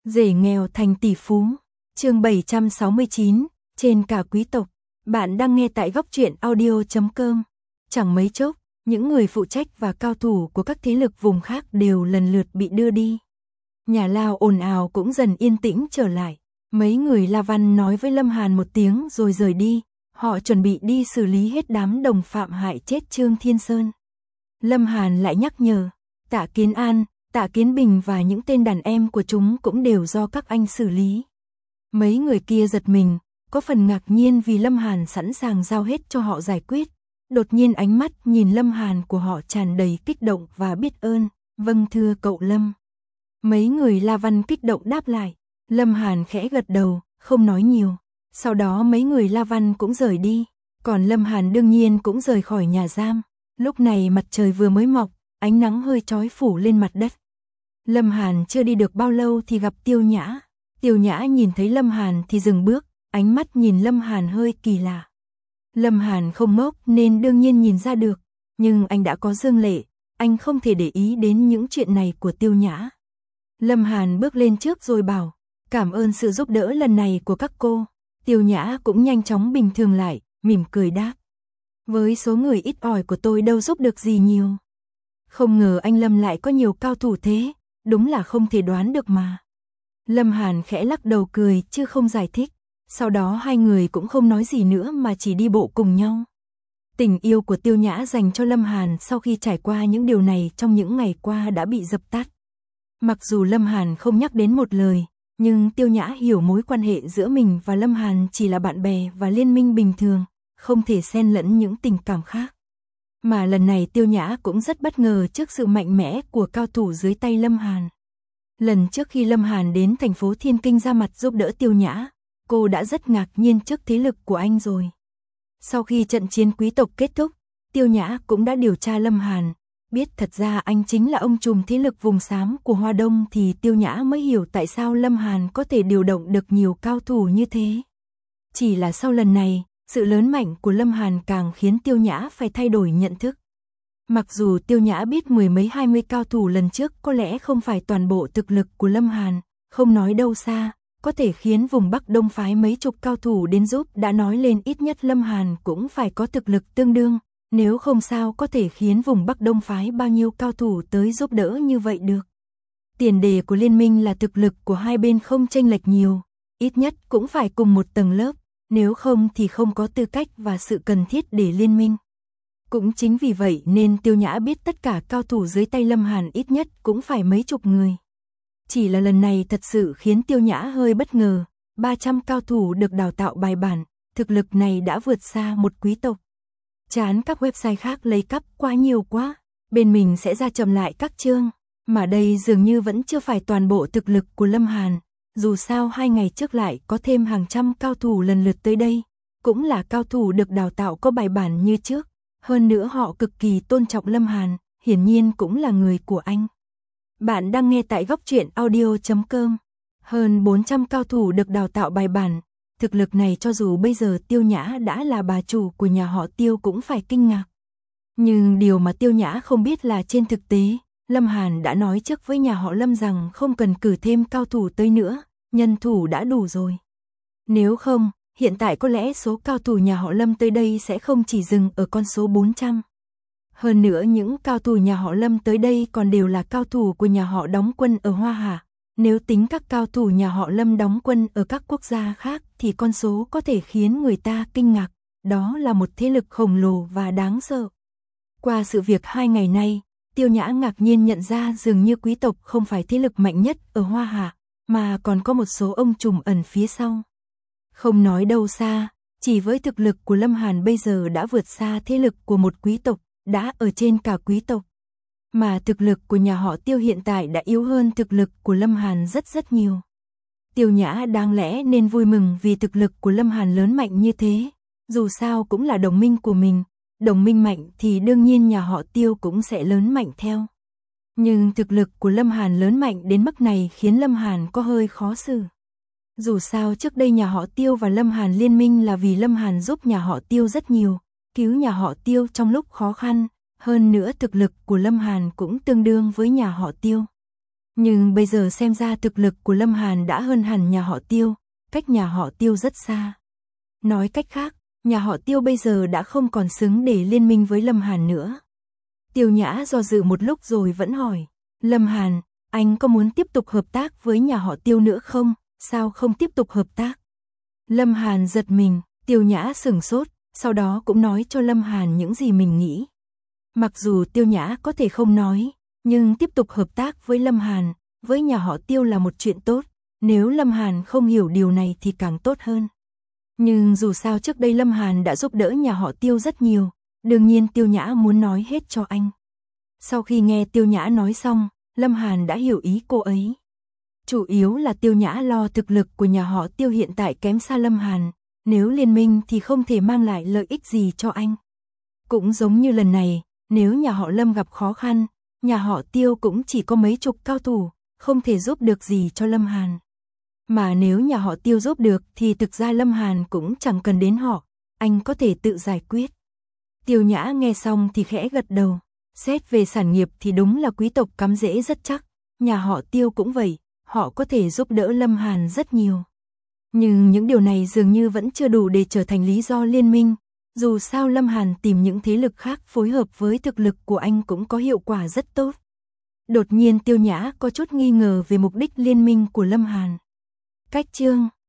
Rể nghèo thành tỷ phú. Chương 769, trên cả quý tộc. Bạn đang nghe tại góc truyện audio.com. Chẳng mấy chốc, những người phụ trách và cao thủ của các thế lực vùng khác đều lần lượt bị đưa đi. Nhà lao ồn ào cũng dần yên tĩnh trở lại. Mấy người La Văn nói với Lâm Hàn một tiếng rồi rời đi. Họ chuẩn bị đi xử lý hết đám đồng phạm hại chết Trương Thiên Sơn. Lâm Hàn lại nhắc nhở, Tạ Kiến An, Tạ Kiến Bình và những tên đàn em của chúng cũng đều do các anh xử lý. Mấy người kia giật mình, có phần ngạc nhiên vì Lâm Hàn sẵn sàng giao hết cho họ giải quyết. Đột nhiên ánh mắt nhìn Lâm Hàn của họ tràn đầy kích động và biết ơn. Vâng thưa cậu Lâm. Mấy người La Văn kích động đáp lại. Lâm Hàn khẽ gật đầu, không nói nhiều. Sau đó mấy người La Văn cũng rời đi. Còn Lâm Hàn đương nhiên cũng rời khỏi nhà giam. Lúc này mặt trời vừa mới mọc, ánh nắng hơi chói phủ lên mặt đất. Lâm Hàn chưa đi được bao lâu thì gặp Tiêu Nhã. Tiêu Nhã nhìn thấy Lâm Hàn thì dừng bước, ánh mắt nhìn Lâm Hàn hơi kỳ lạ. Lâm Hàn không ngốc nên đương nhiên nhìn ra được, nhưng anh đã có Dương Lệ, anh không thể để ý đến những chuyện này của Tiêu Nhã. Lâm Hàn bước lên trước rồi bảo, cảm ơn sự giúp đỡ lần này của các cô. Tiêu Nhã cũng nhanh chóng bình thường lại, mỉm cười đáp. Với số người ít ỏi của tôi đâu giúp được gì nhiều. Không ngờ anh Lâm lại có nhiều cao thủ thế, đúng là không thể đoán được mà. Lâm Hàn khẽ lắc đầu cười chứ không giải thích. Sau đó hai người cũng không nói gì nữa mà chỉ đi bộ cùng nhau. Tình yêu của Tiêu Nhã dành cho Lâm Hàn sau khi trải qua những điều này trong những ngày qua đã bị dập tắt. Mặc dù Lâm Hàn không nhắc đến một lời, nhưng Tiêu Nhã hiểu mối quan hệ giữa mình và Lâm Hàn chỉ là bạn bè và liên minh bình thường, không thể xen lẫn những tình cảm khác. Mà lần này Tiêu Nhã cũng rất bất ngờ trước sự mạnh mẽ của cao thủ dưới tay Lâm Hàn. Lần trước khi Lâm Hàn đến thành phố Thiên Kinh ra mặt giúp đỡ Tiêu Nhã, cô đã rất ngạc nhiên trước thế lực của anh rồi. Sau khi trận chiến quý tộc kết thúc, Tiêu Nhã cũng đã điều tra Lâm Hàn, biết thật ra anh chính là ông trùm thế lực vùng xám của Hoa Đông thì Tiêu Nhã mới hiểu tại sao Lâm Hàn có thể điều động được nhiều cao thủ như thế. Chỉ là sau lần này, sự lớn mạnh của Lâm Hàn càng khiến Tiêu Nhã phải thay đổi nhận thức. Mặc dù Tiêu Nhã biết mười mấy 20 cao thủ lần trước có lẽ không phải toàn bộ thực lực của Lâm Hàn, không nói đâu xa, có thể khiến vùng Bắc Đông phái mấy chục cao thủ đến giúp đã nói lên ít nhất Lâm Hàn cũng phải có thực lực tương đương, nếu không sao có thể khiến vùng Bắc Đông phái bao nhiêu cao thủ tới giúp đỡ như vậy được. Tiền đề của liên minh là thực lực của hai bên không chênh lệch nhiều, ít nhất cũng phải cùng một tầng lớp, nếu không thì không có tư cách và sự cần thiết để liên minh. Cũng chính vì vậy nên Tiêu Nhã biết tất cả cao thủ dưới tay Lâm Hàn ít nhất cũng phải mấy chục người. Chỉ là lần này thật sự khiến Tiêu Nhã hơi bất ngờ, 300 cao thủ được đào tạo bài bản, thực lực này đã vượt xa một quý tộc. Chán các website khác lấy cắp quá nhiều quá, bên mình sẽ ra chậm lại các chương, mà đây dường như vẫn chưa phải toàn bộ thực lực của Lâm Hàn, dù sao 2 ngày trước lại có thêm hàng trăm cao thủ lần lượt tới đây, cũng là cao thủ được đào tạo có bài bản như trước. Hơn nữa họ cực kỳ tôn trọng Lâm Hàn, hiển nhiên cũng là người của anh. Bạn đang nghe tại góc truyện audio.com. Hơn 400 cao thủ được đào tạo bài bản, thực lực này cho dù bây giờ Tiêu Nhã đã là bà chủ của nhà họ Tiêu cũng phải kinh ngạc. Nhưng điều mà Tiêu Nhã không biết là trên thực tế, Lâm Hàn đã nói trước với nhà họ Lâm rằng không cần cử thêm cao thủ tới nữa, nhân thủ đã đủ rồi. Nếu không, hiện tại có lẽ số cao thủ nhà họ Lâm tới đây sẽ không chỉ dừng ở con số 400. Hơn nữa những cao thủ nhà họ Lâm tới đây còn đều là cao thủ của nhà họ đóng quân ở Hoa Hạ. Nếu tính các cao thủ nhà họ Lâm đóng quân ở các quốc gia khác thì con số có thể khiến người ta kinh ngạc. Đó là một thế lực khổng lồ và đáng sợ. Qua sự việc 2 ngày nay, Tiêu Nhã ngạc nhiên nhận ra dường như quý tộc không phải thế lực mạnh nhất ở Hoa Hạ, mà còn có một số ông trùm ẩn phía sau. Không nói đâu xa, chỉ với thực lực của Lâm Hàn bây giờ đã vượt xa thế lực của một quý tộc, đã ở trên cả quý tộc. Mà thực lực của nhà họ Tiêu hiện tại đã yếu hơn thực lực của Lâm Hàn rất nhiều. Tiêu Nhã đáng lẽ nên vui mừng vì thực lực của Lâm Hàn lớn mạnh như thế, dù sao cũng là đồng minh của mình, đồng minh mạnh thì đương nhiên nhà họ Tiêu cũng sẽ lớn mạnh theo. Nhưng thực lực của Lâm Hàn lớn mạnh đến mức này khiến Lâm Hàn có hơi khó xử. Dù sao trước đây nhà họ Tiêu và Lâm Hàn liên minh là vì Lâm Hàn giúp nhà họ Tiêu rất nhiều, cứu nhà họ Tiêu trong lúc khó khăn, hơn nữa thực lực của Lâm Hàn cũng tương đương với nhà họ Tiêu. Nhưng bây giờ xem ra thực lực của Lâm Hàn đã hơn hẳn nhà họ Tiêu, cách nhà họ Tiêu rất xa. Nói cách khác, nhà họ Tiêu bây giờ đã không còn xứng để liên minh với Lâm Hàn nữa. Tiêu Nhã do dự một lúc rồi vẫn hỏi, Lâm Hàn, anh có muốn tiếp tục hợp tác với nhà họ Tiêu nữa không? Sao không tiếp tục hợp tác? Lâm Hàn giật mình, Tiêu Nhã sửng sốt, sau đó cũng nói cho Lâm Hàn những gì mình nghĩ. Mặc dù Tiêu Nhã có thể không nói, nhưng tiếp tục hợp tác với Lâm Hàn, với nhà họ Tiêu là một chuyện tốt, nếu Lâm Hàn không hiểu điều này thì càng tốt hơn. Nhưng dù sao trước đây Lâm Hàn đã giúp đỡ nhà họ Tiêu rất nhiều, đương nhiên Tiêu Nhã muốn nói hết cho anh. Sau khi nghe Tiêu Nhã nói xong, Lâm Hàn đã hiểu ý cô ấy. Chủ yếu là Tiêu Nhã lo thực lực của nhà họ Tiêu hiện tại kém xa Lâm Hàn, nếu liên minh thì không thể mang lại lợi ích gì cho anh. Cũng giống như lần này, nếu nhà họ Lâm gặp khó khăn, nhà họ Tiêu cũng chỉ có mấy chục cao thủ, không thể giúp được gì cho Lâm Hàn. Mà nếu nhà họ Tiêu giúp được thì thực ra Lâm Hàn cũng chẳng cần đến họ, anh có thể tự giải quyết. Tiêu Nhã nghe xong thì khẽ gật đầu, xét về sản nghiệp thì đúng là quý tộc cắm rễ rất chắc, nhà họ Tiêu cũng vậy, họ có thể giúp đỡ Lâm Hàn rất nhiều. Nhưng những điều này dường như vẫn chưa đủ để trở thành lý do liên minh, dù sao Lâm Hàn tìm những thế lực khác phối hợp với thực lực của anh cũng có hiệu quả rất tốt. Đột nhiên Tiêu Nhã có chút nghi ngờ về mục đích liên minh của Lâm Hàn. Cách chương